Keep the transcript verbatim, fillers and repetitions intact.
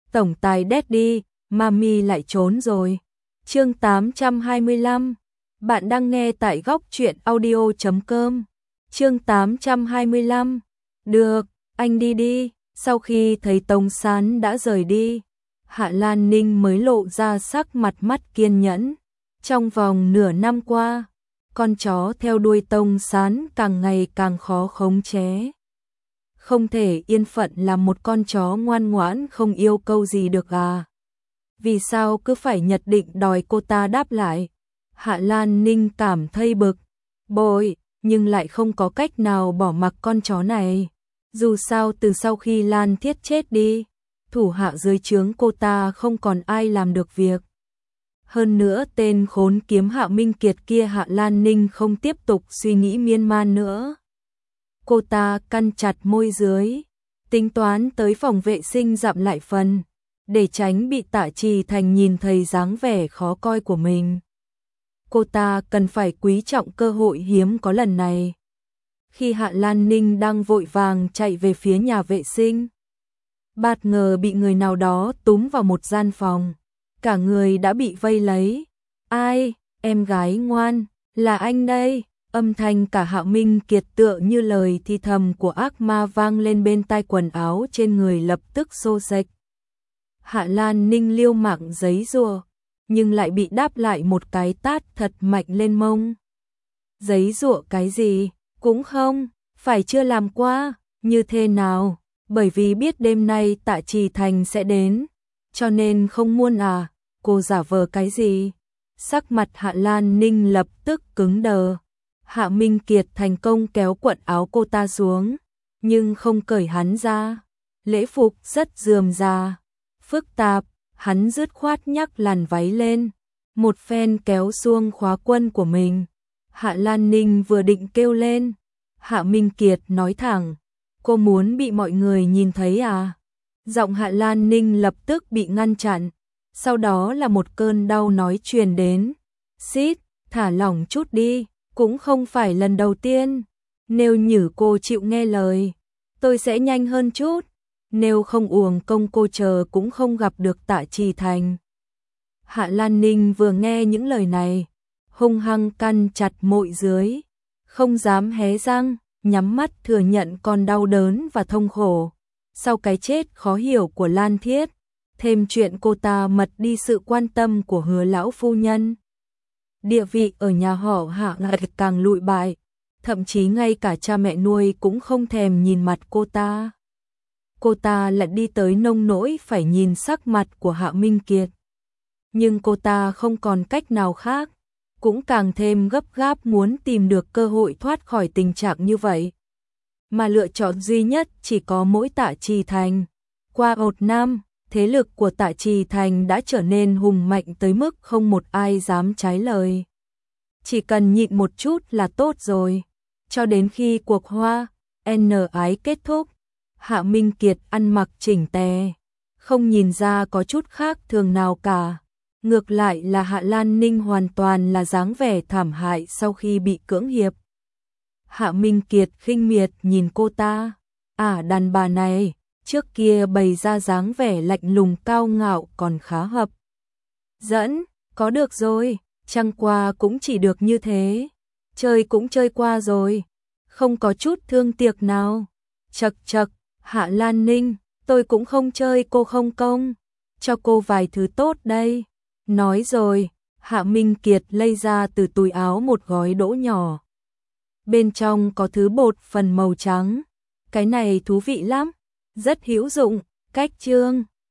Tổng tài Daddy, Mami lại trốn rồi. Chương tám trăm hai mươi lăm. Bạn đang nghe tại góc truyện audio chấm com. Chương tám trăm hai mươi lăm. Được, anh đi đi. Sau khi thấy Tông Sán đã rời đi, Hạ Lan Ninh mới lộ ra sắc mặt mắt kiên nhẫn. Trong vòng nửa năm qua, con chó theo đuôi Tông Sán càng ngày càng khó khống chế. Không thể yên phận làm một con chó ngoan ngoãn không yêu câu gì được à? Vì sao cứ phải nhất định đòi cô ta đáp lại? Hạ Lan Ninh cảm thấy bực bội, nhưng lại không có cách nào bỏ mặc con chó này. Dù sao từ sau khi Lan Thiết chết đi, thủ hạ dưới trướng cô ta không còn ai làm được việc. Hơn nữa tên khốn kiếm Hạ Minh Kiệt kia Hạ Lan Ninh không tiếp tục suy nghĩ miên man nữa. Cô ta cắn chặt môi dưới, tính toán tới phòng vệ sinh dặm lại phần, để tránh bị Tạ Trì Thành nhìn thấy dáng vẻ khó coi của mình. Cô ta cần phải quý trọng cơ hội hiếm có lần này. Khi Hạ Lan Ninh đang vội vàng chạy về phía nhà vệ sinh, bất ngờ bị người nào đó túm vào một gian phòng. Cả người đã bị vây lấy. Ai, em gái ngoan, là anh đây. Âm thanh cả Hạ Minh Kiệt tựa như lời thì thầm của ác ma vang lên bên tai, quần áo trên người lập tức xô xệch. Hạ Lan Ninh liêu mạng giấy giụa, nhưng lại bị đáp lại một cái tát thật mạnh lên mông. Giấy giụa cái gì, cũng không, phải chưa làm qua, như thế nào, bởi vì biết đêm nay Tạ Trì Thành sẽ đến, cho nên không muốn à, cô giả vờ cái gì? Sắc mặt Hạ Lan Ninh lập tức cứng đờ. Hạ Minh Kiệt thành công kéo quần áo cô ta xuống, nhưng không cởi hắn ra. Lễ phục rất rườm rà, phức tạp, hắn dứt khoát nhắc làn váy lên, một phen kéo xuông khóa quân của mình. Hạ Lan Ninh vừa định kêu lên, Hạ Minh Kiệt nói thẳng, cô muốn bị mọi người nhìn thấy à? Giọng Hạ Lan Ninh lập tức bị ngăn chặn, sau đó là một cơn đau nói truyền đến. Xít, thả lỏng chút đi, cũng không phải lần đầu tiên. Nếu như cô chịu nghe lời, tôi sẽ nhanh hơn chút. Nếu không uổng công cô chờ cũng không gặp được Tạ Trì Thành. Hạ Lan Ninh vừa nghe những lời này, hung hăng cắn chặt môi dưới, không dám hé răng, nhắm mắt thừa nhận con đau đớn và thông khổ. Sau cái chết khó hiểu của Lan Thiết, thêm chuyện cô ta mật đi sự quan tâm của Hứa lão phu nhân, địa vị ở nhà họ Hạ lại càng lụi bại, thậm chí ngay cả cha mẹ nuôi cũng không thèm nhìn mặt cô ta. Cô ta lại đi tới nông nỗi phải nhìn sắc mặt của Hạ Minh Kiệt. Nhưng cô ta không còn cách nào khác, cũng càng thêm gấp gáp muốn tìm được cơ hội thoát khỏi tình trạng như vậy. Mà lựa chọn duy nhất chỉ có mỗi Tạ Trì Thành. Qua một năm, thế lực của Tạ Trì Thành đã trở nên hùng mạnh tới mức không một ai dám trái lời. Chỉ cần nhịn một chút là tốt rồi. Cho đến khi cuộc hoa N ái kết thúc, Hạ Minh Kiệt ăn mặc chỉnh tề, không nhìn ra có chút khác thường nào cả. Ngược lại là Hạ Lan Ninh hoàn toàn là dáng vẻ thảm hại sau khi bị cưỡng hiếp. Hạ Minh Kiệt khinh miệt nhìn cô ta. À, đàn bà này, trước kia bày ra dáng vẻ lạnh lùng cao ngạo còn khá hấp dẫn. Có được rồi, chẳng qua cũng chỉ được như thế. Chơi cũng chơi qua rồi, không có chút thương tiếc nào. Chật chật, Hạ Lan Ninh, tôi cũng không chơi cô không công, cho cô vài thứ tốt đây. Nói rồi, Hạ Minh Kiệt lấy ra từ túi áo một gói đỗ nhỏ. Bên trong có thứ bột phần màu trắng. Cái này thú vị lắm, rất hữu dụng. Cách chương